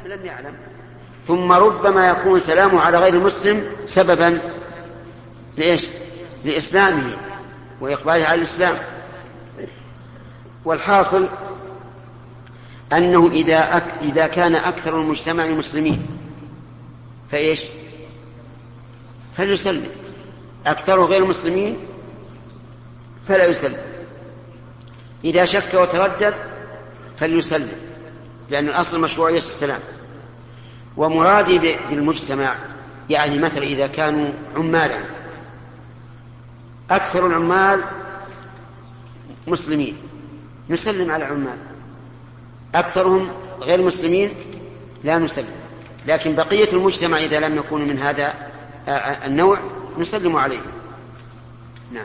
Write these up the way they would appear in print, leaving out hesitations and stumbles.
لم يعلم. ثم ربما يكون سلامه على غير المسلم سببا لإيش؟ لإسلامه وإقباله على الإسلام. والحاصل أنه إذا كان أكثر المجتمع مسلمين فإيش؟ فليسلم. أكثر غير المسلمين فلا يسلم. إذا شك وتردد فليسلم، لأن الأصل مشروعية السلام. ومرادي بالمجتمع يعني مثلا إذا كانوا عمالا، أكثر العمال مسلمين نسلم على العمال، أكثرهم غير مسلمين لا نسلم. لكن بقية المجتمع إذا لم يكونوا من هذا النوع نسلم عليهم. نعم.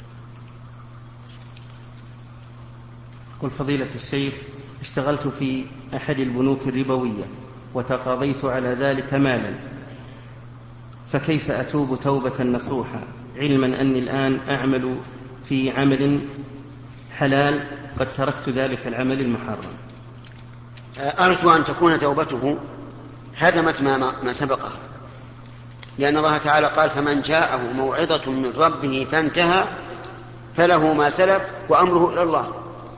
قل فضيلة الشيخ، اشتغلت في أحد البنوك الربوية وتقاضيت على ذلك مالا، فكيف أتوب توبة نصوحة علما أني الآن أعمل في عمل حلال قد تركت ذلك العمل المحرم؟ أرجو أن تكون توبته هدمت ما سبقه، لأن الله تعالى قال: فمن جاءه موعظة من ربه فانتهى فله ما سلف وأمره إلى الله.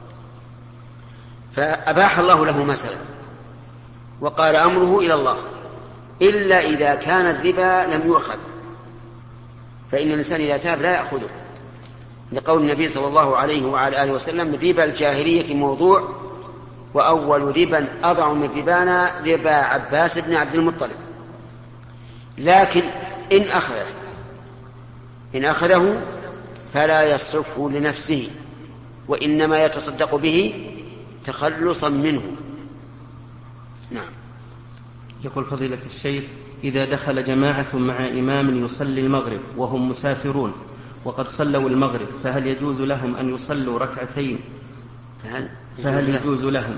فأباح الله له ما سلف وقال أمره إلى الله، إلا إذا كان الربا لم يؤخذ، فإن الإنسان إذا تاب لا يأخذه، لقول النبي صلى الله عليه وعلى آله وسلم: ربا الجاهلية موضوع، وأول ربا أضع من ربانا ربا عباس بن عبد المطلب. لكن إن أخذه فلا يصرفه لنفسه، وإنما يتصدق به تخلصا منه. نعم. يقول فضيلة الشيخ: إذا دخل جماعة مع إمام يصلي المغرب وهم مسافرون وقد صلوا المغرب، فهل يجوز لهم أن يصلوا ركعتين؟ فهل يجوز لهم؟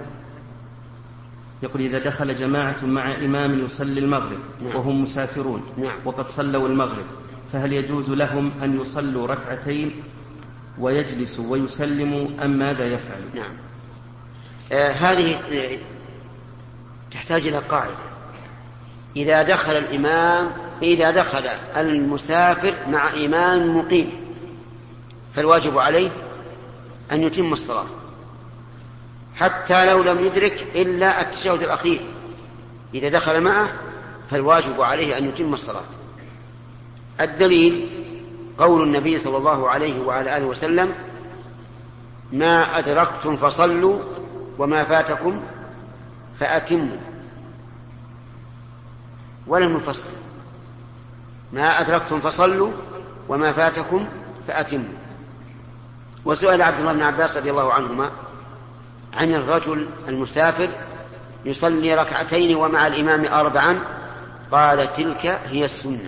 يقول: إذا دخل جماعة مع إمام يصلي المغرب وهم مسافرون وقد صلوا المغرب، فهل يجوز لهم أن يصلوا ركعتين ويجلسوا ويسلموا أم ماذا يفعل؟ نعم. هذه تحتاج إلى قاعدة. إذا دخل المسافر مع إمام مقيم فالواجب عليه أن يتم الصلاة حتى لو لم يدرك إلا التشهد الأخير. إذا دخل معه فالواجب عليه أن يتم الصلاة. الدليل قول النبي صلى الله عليه وعلى آله وسلم: ما أدركتم فصلوا وما فاتكم فأتموا. ولم يفصل: ما أدركتم فصلوا وما فاتكم فأتموا. وسئل عبد الله بن عباس رضي الله عنهما عن الرجل المسافر يصلي ركعتين ومع الإمام 4، قال: تلك هي السنة.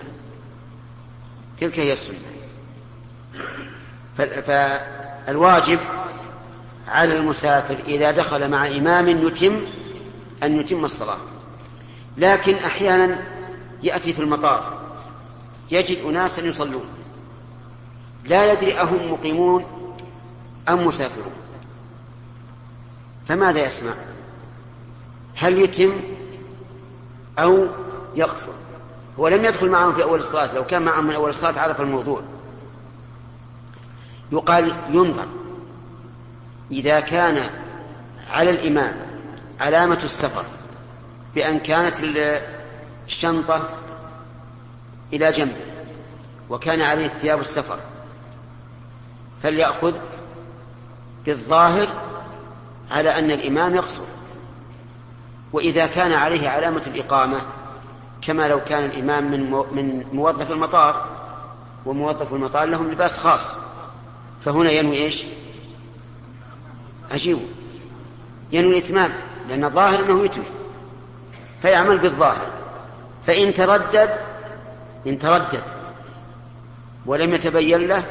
فالواجب على المسافر إذا دخل مع إمام أن يتم الصلاة. لكن أحيانا يأتي في المطار يجد أناسا يصلون لا يدري أهم مقيمون أم مسافرون، فماذا يصنع؟ هل يتم أو يقصر؟ هو لم يدخل معهم في أول الصلاة، لو كان معهم من أول الصلاة عرف الموضوع. يقال ينظر إذا كان على الإمام علامة السفر بأن كانت الشنطة إلى جنبه وكان عليه ثياب السفر فليأخذ بالظاهر على أن الإمام يقصر. وإذا كان عليه علامة الإقامة كما لو كان الإمام من موظف المطار، وموظف المطار لهم لباس خاص، فهنا ينوي إيش؟ عجيب، ينوي الإتمام، لأن الظاهر أنه يتم، فيعمل بالظاهر. فإن تردد ولم يتبين له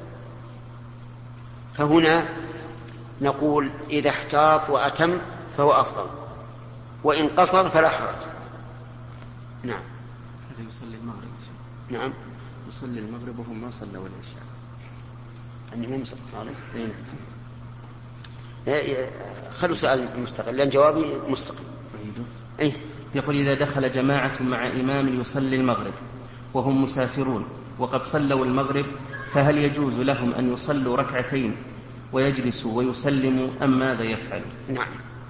فهنا نقول إذا احتاط وأتم فهو أفضل، وإن قصر فلا حرج. نعم. هذا يصلي المغرب. نعم. يصلي المغرب وهم ما صلوا العشاء. أنهم صلوا. خلوا سؤال مستقل لأن جوابي مستقل. يقول إذا دخل جماعة مع إمام يصلي المغرب وهم مسافرون وقد صلوا المغرب، فهل يجوز لهم أن يصلوا ركعتين ويجلسوا ويسلموا أم ماذا يفعل؟ نعم،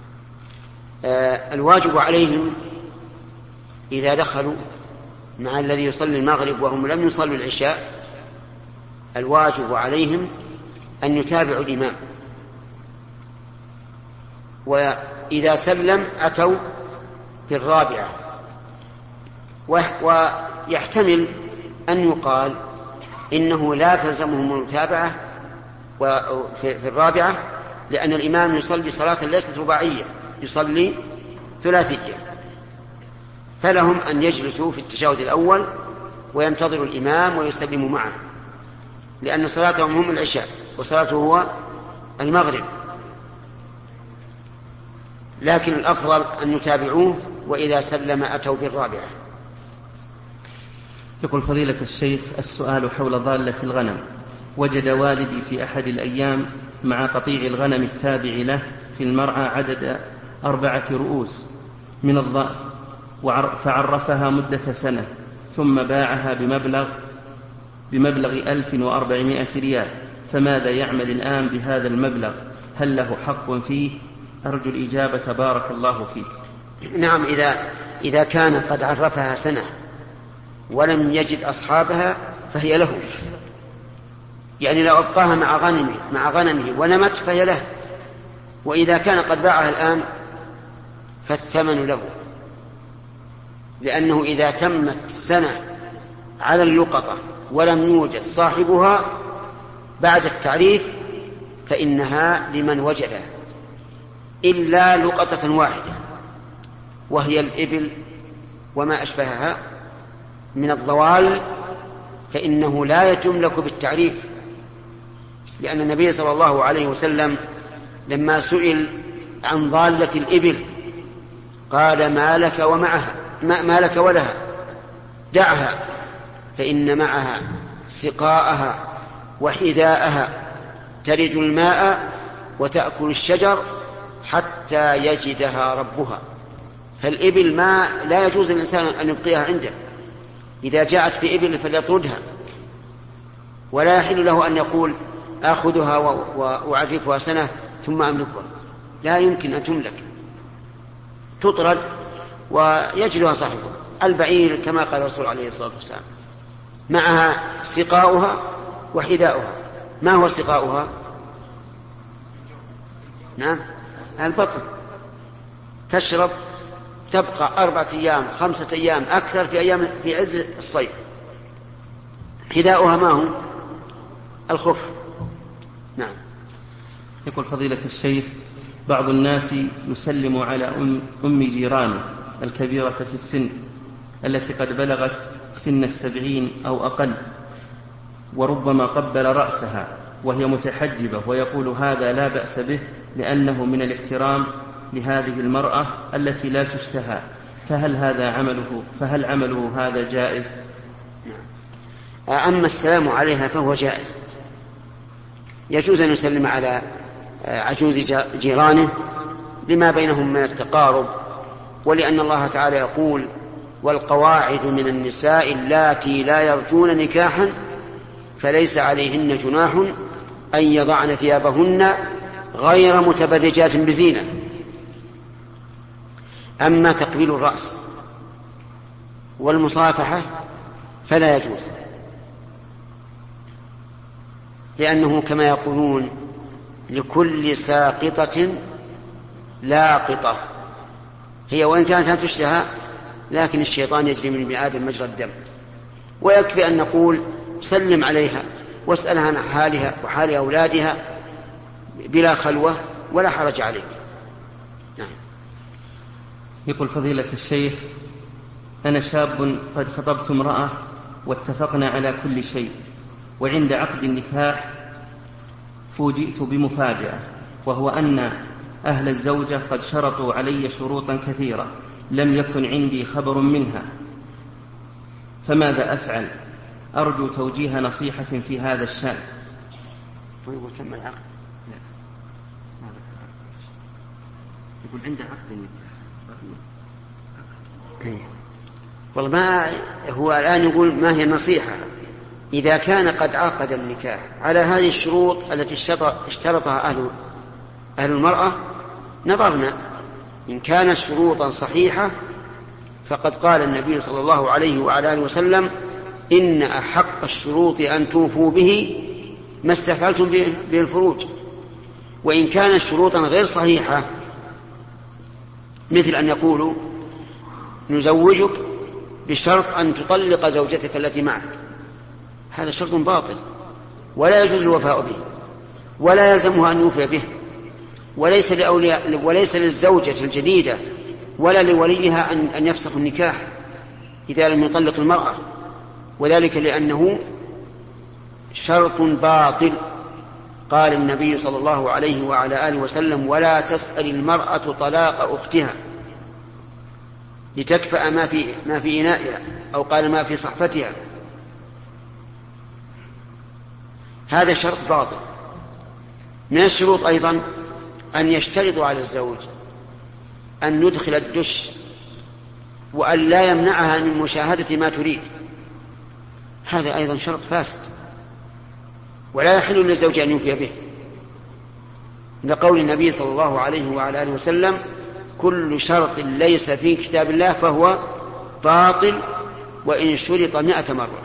الواجب عليهم إذا دخلوا مع الذي يصلي المغرب وهم لم يصلوا العشاء، الواجب عليهم أن يتابعوا الإمام، وإذا سلم أتوا في الرابعة. ويحتمل أن يقال إنه لا تلزمهم المتابعة في الرابعة، لأن الإمام يصلي صلاة ليست رباعية، يصلي ثلاثية، فلهم أن يجلسوا في التشهد الأول وينتظروا الإمام ويسلموا معه، لأن صلاتهم هم العشاء وصلاته هو المغرب، لكن الأفضل أن يتابعوه، وإذا سلم أتوا بالرابعة. يقول فضيلة الشيخ السؤال حول ضالة الغنم. وجد والدي في أحد الأيام مع قطيع الغنم التابع له في المرعى عدد 4 رؤوس من الضأن، فعرفها مدة سنة ثم باعها بمبلغ 1400 ريال، فماذا يعمل الآن بهذا المبلغ؟ هل له حق فيه؟ أرجو الإجابة بارك الله فيك. نعم، إذا كان قد عرفها سنة ولم يجد أصحابها فهي له، يعني لو أبقاها مع غنمه ونمت فهي له، وإذا كان قد باعها الآن فالثمن له، لأنه إذا تمت سنة على اللقطة ولم يوجد صاحبها بعد التعريف فإنها لمن وجدها، إلا لقطة واحدة وهي الإبل وما أشبهها من الضوال، فإنه لا تملك بالتعريف، لأن النبي صلى الله عليه وسلم لما سئل عن ضالة الإبل قال ما لك ولها، دعها فإن معها سقاءها وحذاءها ترد الماء وتأكل الشجر حتى يجدها ربها. فالإبل لا يجوز للإنسان أن يبقيها عنده، إذا جاءت في إبل فليطردها، ولا يحل له أن يقول آخذها وأعرفها سنة ثم أملكها، لا يمكن أن تملك، تطرد ويجلها صاحبها. البعير كما قال الرسول عليه الصلاة والسلام معها سقاؤها وحذاؤها. ما هو سقاؤها؟ نعم، البطن، تشرب، تبقى 4 أيام 5 أيام أكثر في عز الصيف. حذاؤها ما هو؟ الخف. نعم. يقول فضيلة الشيخ بعض الناس يسلم على أم جيرانه الكبيرة في السن التي قد بلغت سن 70 أو أقل، وربما قبل رأسها وهي متحجبة، ويقول هذا لا بأس به لأنه من الاحترام لهذه المرأة التي لا تشتهى، فهل عمله هذا جائز؟ أما السلام عليها فهو جائز، يجوز أن يسلم على عجوز جيرانه لما بينهم من التقارب، ولأن الله تعالى يقول والقواعد من النساء اللاتي لا يرجون نكاحا فليس عليهن جناح أن يضعن ثيابهن غير متبرجات بزينة. أما تقبيل الرأس والمصافحة فلا يجوز، لأنه كما يقولون لكل ساقطة لاقطة، هي وإن كانت لا تشتهى لكن الشيطان يجري من ابن آدم مجرى الدم. ويكفي أن نقول سلم عليها واسألها عن حالها وحال أولادها بلا خلوة ولا حرج عليك. نعم. يقول فضيلة الشيخ أنا شاب قد خطبت امرأة واتفقنا على كل شيء، وعند عقد النكاح فوجئت بمفاجأة، وهو أن أهل الزوجة قد شرطوا علي شروطا كثيرة لم يكن عندي خبر منها، فماذا أفعل؟ أرجو توجيه نصيحة في هذا الشأن. تم العقد؟ لا، يقول عند عقد النكاح والله ما هو الآن يقول ما هي النصيحة إذا كان قد عقد النكاح على هذه الشروط التي اشترطها أهل المرأة. نظرنا إن كانت شروطا صحيحة فقد قال النبي صلى الله عليه وعلى آله وسلم إن أحق الشروط أن توفوا به ما استفعلتم به الفروج. وإن كانت شروطا غير صحيحة مثل أن يقولوا نزوجك بشرط أن تطلق زوجتك التي معك، هذا شرط باطل ولا يجوز الوفاء به ولا يلزمها أن يوفي به، وليس للزوجة الجديدة ولا لوليها أن يفسخ النكاح إذا لم يطلق المرأة، وذلك لأنه شرط باطل. قال النبي صلى الله عليه وعلى آله وسلم ولا تسأل المرأة طلاق أختها لتكفأ ما في إنائها، أو قال ما في صحفتها، هذا شرط باطل. من الشروط أيضا أن يشترطوا على الزوج أن يدخل الدش وأن لا يمنعها من مشاهدة ما تريد، هذا أيضا شرط فاسد ولا يحل للزوج أن يوفي به، لقول النبي صلى الله عليه وعلى آله وسلم كل شرط ليس في كتاب الله فهو باطل وإن شرط 100 مرة.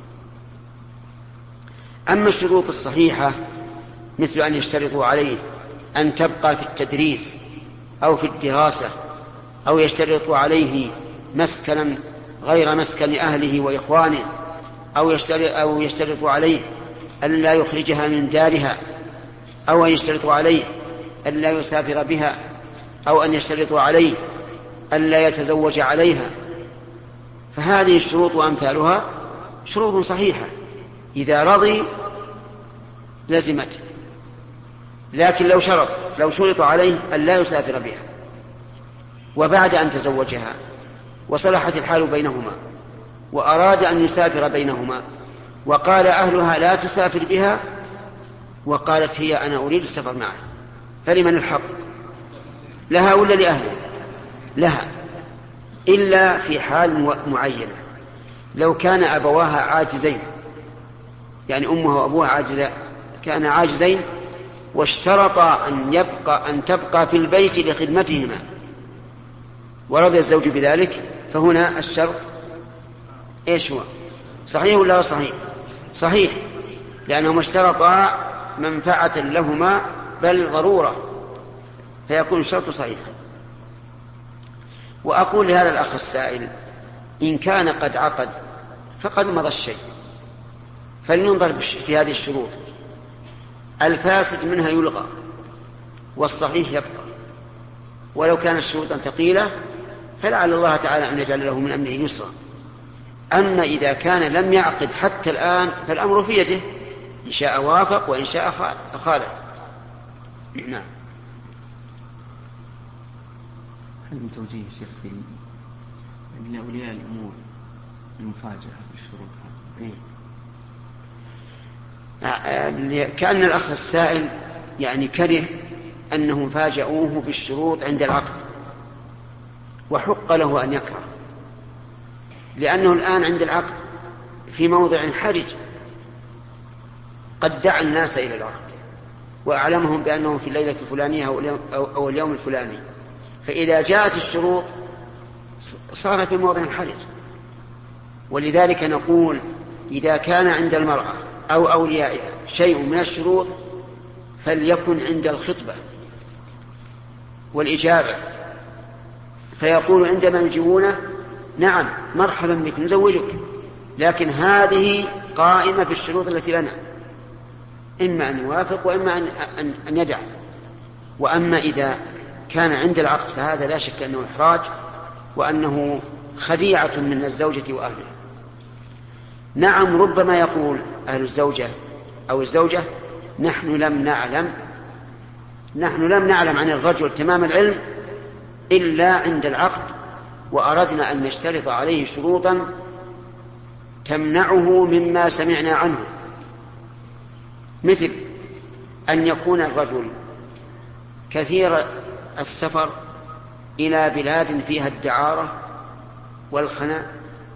أما الشروط الصحيحة مثل أن يشترطوا عليه أن تبقى في التدريس أو في الدراسة، أو يشترطوا عليه مسكنا غير مسكن أهله وإخوانه، أو يشترطوا عليه أن لا يخرجها من دارها، أو أن يشترطوا عليه أن لا يسافر بها، أو أن يشترطوا عليه أن لا يتزوج عليها، فهذه الشروط وأمثالها شروط صحيحة إذا رضي لزمته. لكن لو شرط عليه أن لا يسافر بها وبعد أن تزوجها وصلحت الحال بينهما وأراد أن يسافر بينهما وقال أهلها لا تسافر بها وقالت هي أنا أريد السفر معه، فلمن الحق؟ لها ولا لأهلها؟ لها، إلا في حال معينة، لو كان أبواها عاجزين، يعني أمها وأبوها كان عاجزين واشترطا أن تبقى في البيت لخدمتهما ورضي الزوج بذلك، فهنا الشرط إيش هو؟ صحيح ولا لا صحيح؟ صحيح، لأنهما اشترطا منفعة لهما بل ضرورة، فيكون الشرط صحيحا. وأقول لهذا الأخ السائل إن كان قد عقد فقد مضى الشيء، فلننظر في هذه الشروط، الفاسد منها يلغى والصحيح يبقى، ولو كانت شروطا ثقيلة فلعل الله تعالى أن يجعل له من أمره يسرا. أما إذا كان لم يعقد حتى الآن فالأمر في يده، إن شاء وافق وإن شاء خالف. نعم. هل من توجيه شيخ في أولياء الأمور المفاجأة بالشروط كأن الأخ السائل يعني كره أنهم فاجأوه بالشروط عند العقد، وحق له أن يكره، لأنه الآن عند العقد في موضع حرج، قد دعا الناس إلى العقد وأعلمهم بأنهم في الليلة الفلانية أو اليوم الفلاني، فإذا جاءت الشروط صار في موضع حرج. ولذلك نقول إذا كان عند المرأة أو أوليائها شيء من الشروط فليكن عند الخطبة والإجابة، فيقول عندما يجيبونه نعم مرحبا بك نزوجك، لكن هذه قائمة بالشروط التي لنا، إما أن يوافق وإما أن يدع. وأما إذا كان عند العقد فهذا لا شك أنه إحراج وأنه خديعة من الزوجة وأهلها. نعم ربما يقول أهل الزوجة أو الزوجة نحن لم نعلم عن الرجل تمام العلم إلا عند العقد، وأردنا أن نشترط عليه شروطا تمنعه مما سمعنا عنه، مثل أن يكون الرجل كثير السفر إلى بلاد فيها الدعارة والخنا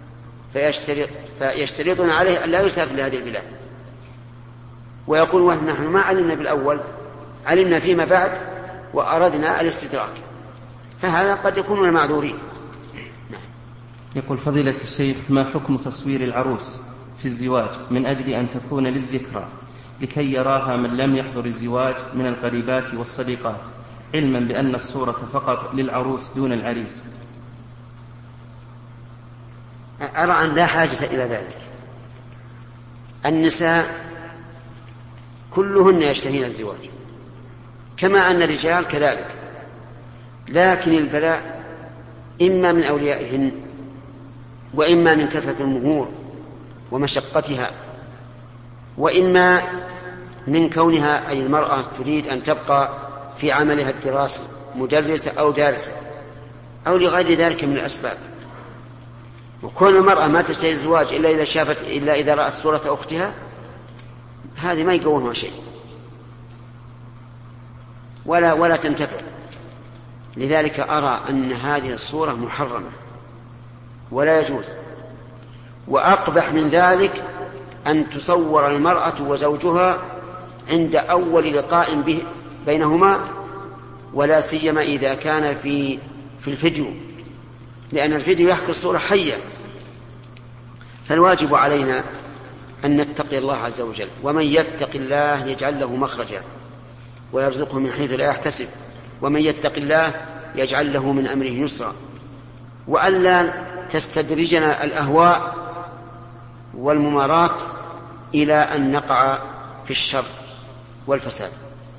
فيشترطون عليه أن لا يسافر لهذه البلاد، ويقول ونحن ما علمنا بالأول، علمنا فيما بعد وأردنا الاستدراك، فهذا قد يكون من المعذورين. يقول فضيلة الشيخ: ما حكم تصوير العروس في الزواج من أجل أن تكون للذكرى لكي يراها من لم يحضر الزواج من القريبات والصديقات، علما بأن الصورة فقط للعروس دون العريس؟ أرى أن لا حاجة إلى ذلك. النساء كلهن يشتهين الزواج كما أن الرجال كذلك، لكن البلاء إما من أوليائهن وإما من كثرة المهور ومشقتها، وإما من كونها أي المرأة تريد أن تبقى في عملها الدراسي مدرسة أو دارسة أو لغير ذلك من الأسباب. وكون المرأة ما تشتهي الزواج إلا إذا رأت صورة أختها، هذه ما يقومها شيء ولا تنتفع. لذلك أرى أن هذه الصورة محرمة ولا يجوز. وأقبح من ذلك أن تصور المرأة وزوجها عند أول لقاء بينهما، ولا سيما إذا كان في الفيديو، لأن الفيديو يحكي الصورة حية. فالواجب علينا أن نتقي الله عز وجل، ومن يتق الله يجعل له مخرجا ويرزقه من حيث لا يحتسب، ومن يتق الله يجعل له من أمره يسرا، وألا تستدرجنا الأهواء والممارات إلى أن نقع في الشر والفساد.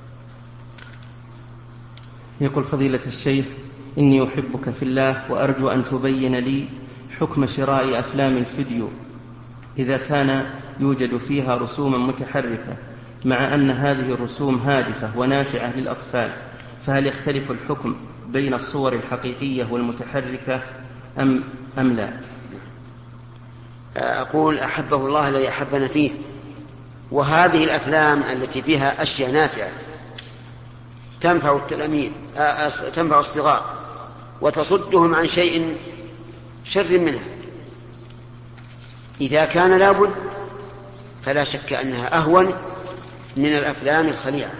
يقول فضيلة الشيخ: إني أحبك في الله وأرجو أن تبين لي حكم شراء أفلام الفيديو إذا كان يوجد فيها رسوما متحركة، مع أن هذه الرسوم هادفة ونافعة للأطفال، فهل يختلف الحكم بين الصور الحقيقية والمتحركة أم لا؟ أقول أحبه الله الذي أحبنا فيه، وهذه الأفلام التي فيها أشياء نافعة تنفع التلاميذ، تنفع الصغار وتصدهم عن شيء شر منها، إذا كان لابد فلا شك أنها أهون من الأفلام الخليعة.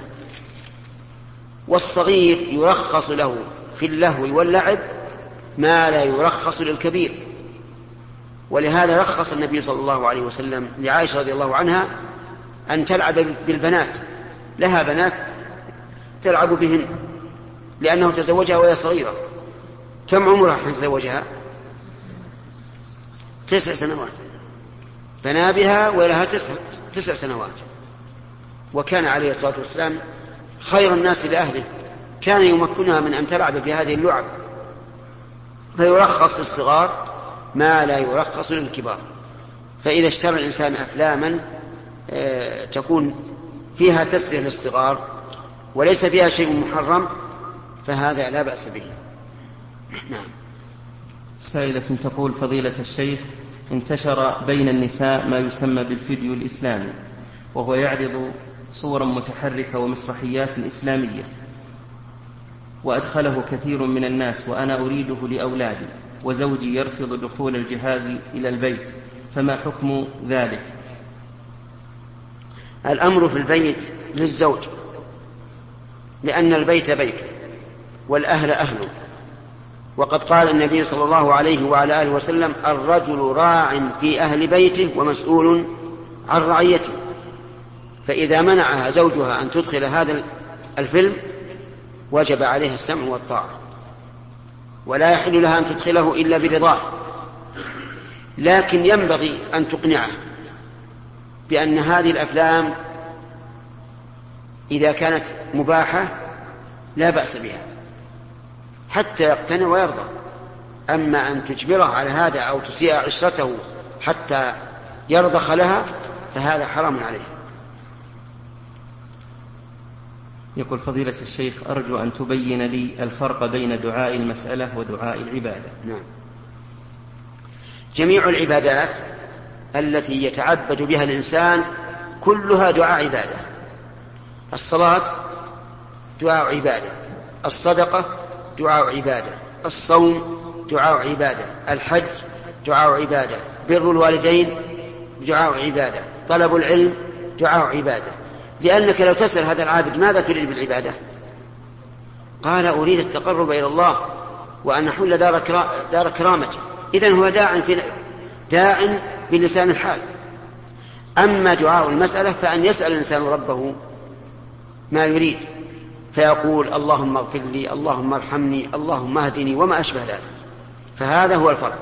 والصغير يرخص له في اللهو واللعب ما لا يرخص للكبير، ولهذا رخص النبي صلى الله عليه وسلم لعائشة رضي الله عنها أن تلعب بالبنات، لها بنات تلعب بهن، لأنه تزوجها وهي صغيرة. كم عمرها حين تزوجها؟ 9 سنوات، بنى بها ولها 9 سنوات. وكان عليه الصلاة والسلام خير الناس لأهله، كان يمكنها من أن تلعب بهذه اللعب، فيرخص للصغار ما لا يرخص للكبار. فإذا اشترى الإنسان أفلاما تكون فيها تسلية للصغار وليس فيها شيء محرم فهذا لا بأس به. نعم. سائلة تقول: فضيلة الشيخ، انتشر بين النساء ما يسمى بالفيديو الإسلامي، وهو يعرض صورا متحركة ومسرحيات إسلامية، وأدخله كثير من الناس، وأنا أريده لأولادي، وزوجي يرفض دخول الجهاز إلى البيت، فما حكم ذلك؟ الأمر في البيت للزوج، لأن البيت بيته والأهل أهله، وقد قال النبي صلى الله عليه وعلى آله وسلم: الرجل راع في أهل بيته ومسؤول عن رعيته. فإذا منعها زوجها أن تدخل هذا الفيلم وجب عليها السمع والطاعة، ولا يحل لها أن تدخله إلا برضاه، لكن ينبغي أن تقنعه بأن هذه الأفلام إذا كانت مباحة لا بأس بها حتى يقتنع ويرضى. أما أن تجبره على هذا أو تسيء عشرته حتى يرضخ لها فهذا حرام عليه. يقول فضيلة الشيخ: أرجو أن تبين لي الفرق بين دعاء المسألة ودعاء العبادة. نعم. جميع العبادات التي يتعبد بها الإنسان كلها دعاء عبادة. الصلاة دعاء عبادة، الصدقة دعاء عبادة، الصوم دعاء عبادة، الحج دعاء عبادة، بر الوالدين دعاء عبادة، طلب العلم دعاء عبادة. لأنك لو تسأل هذا العابد ماذا تريد بالعبادة؟ قال أريد التقرب إلى الله وأن أحل دار كرامته. إذن هو داع بلسان الحال. أما دعاء المسألة فأن يسأل الإنسان ربه ما يريد، فيقول اللهم اغفر لي، اللهم ارحمني، اللهم اهدني، وما أشبه ذلك. فهذا هو الفرق.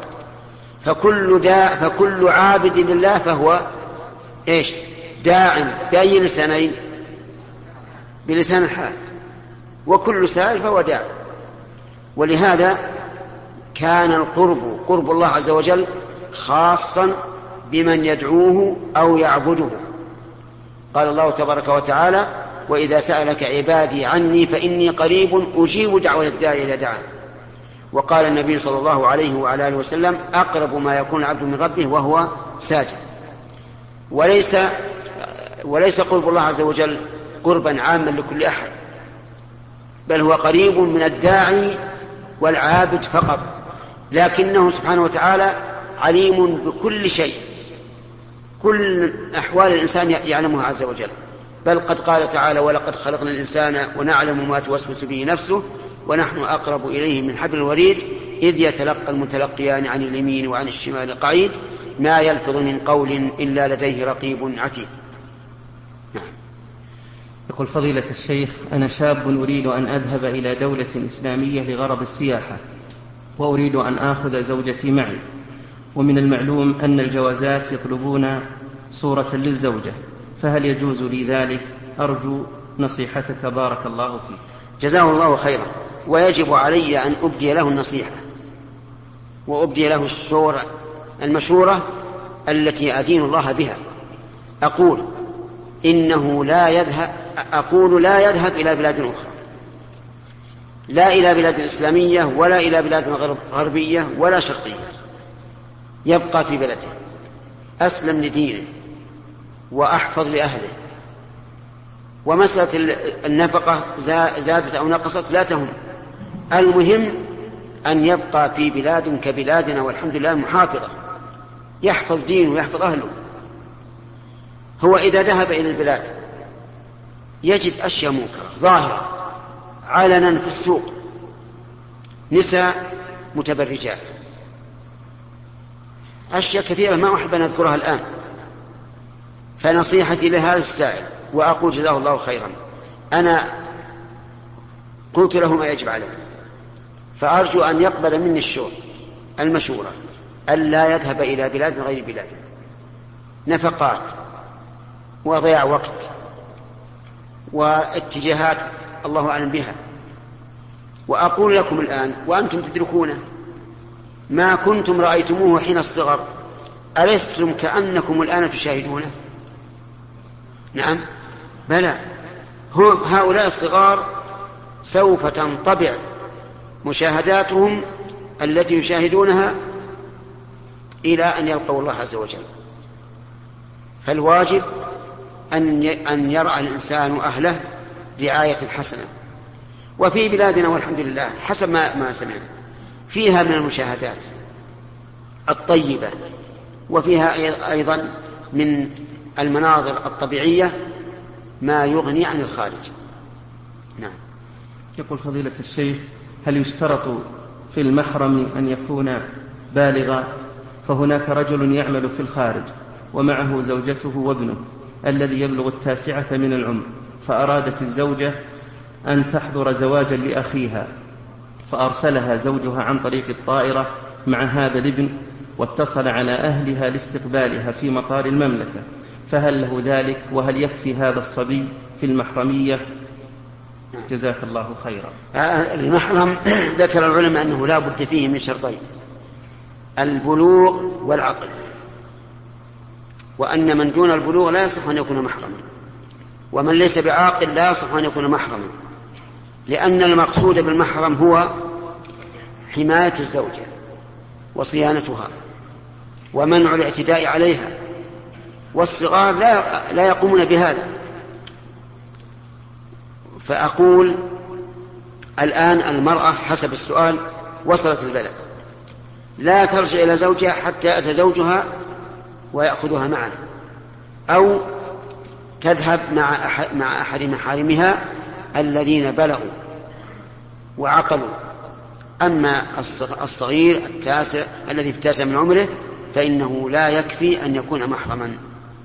فكل عابد لله فهو إيش؟ داع بأي لسانين؟ بلسان الحال. وكل سائل فهو داع. ولهذا كان قرب الله عز وجل خاصا بمن يدعوه أو يعبده. قال الله تبارك وتعالى: وإذا سألك عبادي عني فإني قريب أجيب دعوة الداعي إذا دعان. وقال النبي صلى الله عليه وعلى آله وسلم: أقرب ما يكون العبد من ربه وهو ساجد. وليس قرب الله عز وجل قربا عاما لكل أحد، بل هو قريب من الداعي والعابد فقط، لكنه سبحانه وتعالى عليم بكل شيء، كل أحوال الإنسان يعلمها عز وجل. بل قد قال تعالى: ولقد خلقنا الإنسان ونعلم ما توسوس به نفسه ونحن أقرب إليه من حبل الوريد إذ يتلقى المتلقيان عن اليمين وعن الشمال قعيد ما يلفظ من قول إلا لديه رقيب عتيد. يقول فضيلة الشيخ: أنا شاب أريد أن أذهب إلى دولة إسلامية لغرض السياحة، وأريد أن آخذ زوجتي معي، ومن المعلوم أن الجوازات يطلبون صورة للزوجة، فهل يجوز لي ذلك؟ أرجو نصيحتك بارك الله فيك. جزاه الله خيرا. ويجب علي أن أبدي له النصيحة وأبدي له المشورة التي أدين الله بها. أقول لا يذهب إلى بلاد أخرى، لا إلى بلاد إسلامية ولا إلى بلاد غربية ولا شرقية، يبقى في بلده، أسلم لدينه وأحفظ لأهله. ومسألة النفقة زادت أو نقصت لا تهم، المهم أن يبقى في بلاد كبلادنا والحمد لله محافظة، يحفظ دينه ويحفظ أهله. هو إذا ذهب إلى البلاد يجد أشياء منكرة ظاهرة علنا في السوق، نساء متبرجات، أشياء كثيرة ما أحب أن أذكرها الآن. فنصيحتي لهذا السائل، وأقول جزاه الله خيرا، أنا قلت له ما يجب عليه، فأرجو أن يقبل مني المشورة ألا يذهب إلى بلاد غير بلاده، نفقات وضياع وقت واتجاهات الله أعلم بها. وأقول لكم الآن وأنتم تدركونه ما كنتم رأيتموه حين الصغر، ألستم كأنكم الآن تشاهدونه؟ نعم بلى. هؤلاء الصغار سوف تنطبع مشاهداتهم التي يشاهدونها إلى أن يلقوا الله عز وجل. فالواجب أن يرعى الإنسان أهله رعاية حسنة. وفي بلادنا والحمد لله حسب ما سمعنا فيها من المشاهدات الطيبة، وفيها أيضا من المناظر الطبيعية ما يغني عن الخارج. نعم. يقول فضيلة الشيخ: هل يشترط في المحرم أن يكون بالغا؟ فهناك رجل يعمل في الخارج ومعه زوجته وابنه الذي يبلغ 9 من العمر، فأرادت الزوجة أن تحضر زواجا لأخيها، فأرسلها زوجها عن طريق الطائرة مع هذا الابن، واتصل على أهلها لاستقبالها في مطار المملكة، فهل له ذلك؟ وهل يكفي هذا الصبي في المحرمية؟ جزاك الله خيرا. المحرم ذكر العلماء أنه لا بد فيه من شرطين: البلوغ والعقل، وأن من دون البلوغ لا يصح أن يكون محرما، ومن ليس بعاقل لا يصح أن يكون محرما، لأن المقصود بالمحرم هو حماية الزوجة وصيانتها ومنع الاعتداء عليها، والصغار لا يقومون بهذا. فأقول الآن المرأة حسب السؤال وصلت البلد، لا ترجع إلى زوجها حتى يأتي زوجها ويأخذها معه، أو تذهب مع أحد محارمها الذين بلغوا وعقلوا. أما الصغير التاسع الذي في التاسع من عمره فإنه لا يكفي أن يكون محرما.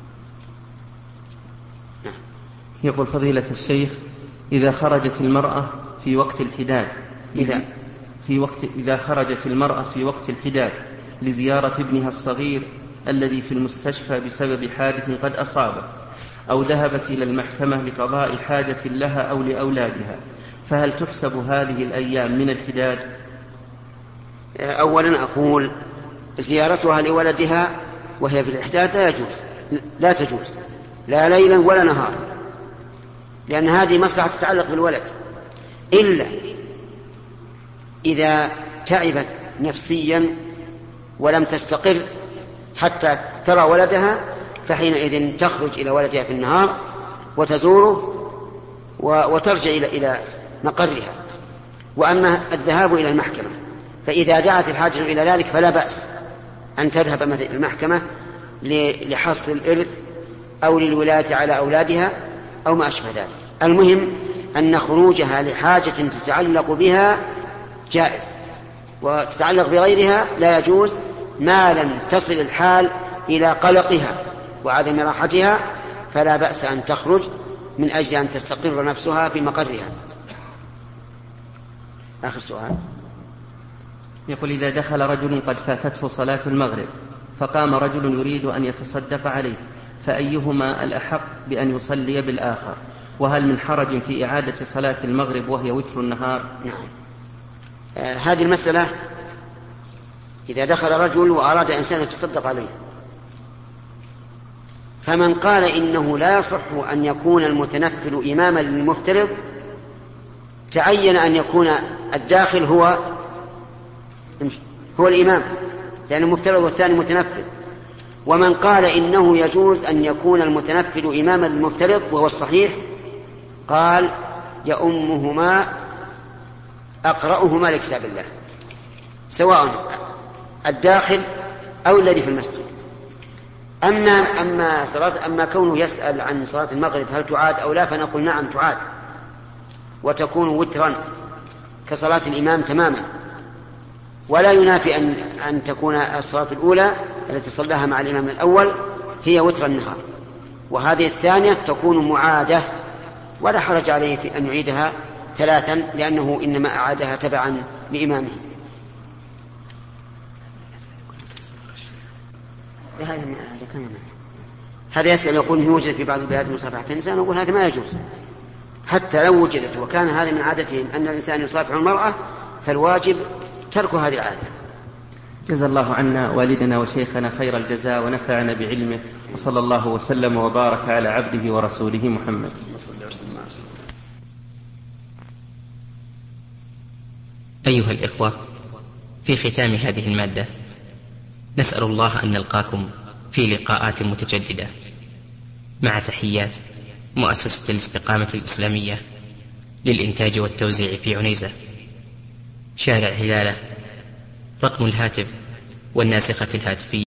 يقول فضيلة الشيخ: إذا خرجت المرأة في وقت الحداد إذا خرجت المرأة في وقت الحداد لزيارة ابنها الصغير الذي في المستشفى بسبب حادث قد أصابه، أو ذهبت إلى المحكمة لقضاء حاجة لها أو لأولادها، فهل تحسب هذه الأيام من الحداد؟ أولا أقول زيارتها لولدها وهي في الإحداد لا تجوز لا ليلا ولا نهارا، لأن هذه مصلحة تتعلق بالولد، إلا إذا تعبت نفسيا ولم تستقر حتى ترى ولدها، فحينئذ تخرج إلى ولدها في النهار وتزوره وترجع إلى مقرها. وأما الذهاب إلى المحكمة فإذا دعت الحاجة إلى ذلك فلا بأس أن تذهب مثل المحكمة لحصر الإرث أو للولاية على أولادها أو ما أشبه ذلك. المهم أن خروجها لحاجة تتعلق بها جائز، وتتعلق بغيرها لا يجوز ما لم تصل الحال إلى قلقها وعدم راحتها، فلا بأس أن تخرج من أجل أن تستقر نفسها في مقرها. آخر سؤال. يقول: إذا دخل رجل قد فاتته صلاة المغرب فقام رجل يريد أن يتصدق عليه، فأيهما الأحق بأن يصلي بالآخر؟ وهل من حرج في إعادة صلاة المغرب وهي وتر النهار؟ نعم. هذه المسألة إذا دخل رجل وأراد إنسان يتصدق عليه، فمن قال إنه لا يصح أن يكون المتنفل إماما للمفترض تعين أن يكون الداخل هو الإمام، لأنه مفترض والثاني متنفل. ومن قال إنه يجوز أن يكون المتنفل إماما للمفترض وهو الصحيح قال يؤمهما أقرأهما لكتاب الله، سواء الداخل أو الذي في المسجد. أما كونه يسأل عن صلاة المغرب هل تعاد أو لا، فنقول نعم تعاد، وتكون وترا كصلاة الإمام تماما، ولا ينافي أن تكون الصلاة الأولى التي صلاها مع الإمام الأول هي وتر النهار، وهذه الثانية تكون معادة، ولا حرج عليه في أن يعيدها 3 لأنه إنما أعادها تبعا لإمامه. هذا يسأل يقول يوجد في بعض البلاد مصافحة الإنسان، نقول هذا ما يجوز حتى لو وجدت، وكان هذا من عادتهم أن الإنسان يصافح المرأة، فالواجب ترك هذه العادة. جزا الله عنا والدنا وشيخنا خير الجزاء ونفعنا بعلمه، وصلى الله وسلم وبارك على عبده ورسوله محمد. أيها الإخوة، في ختام هذه المادة نسأل الله أن نلقاكم في لقاءات متجددة، مع تحيات مؤسسة الاستقامة الإسلامية للإنتاج والتوزيع في عنيزة، شارع هلالة، رقم الهاتف والناسخة الهاتفية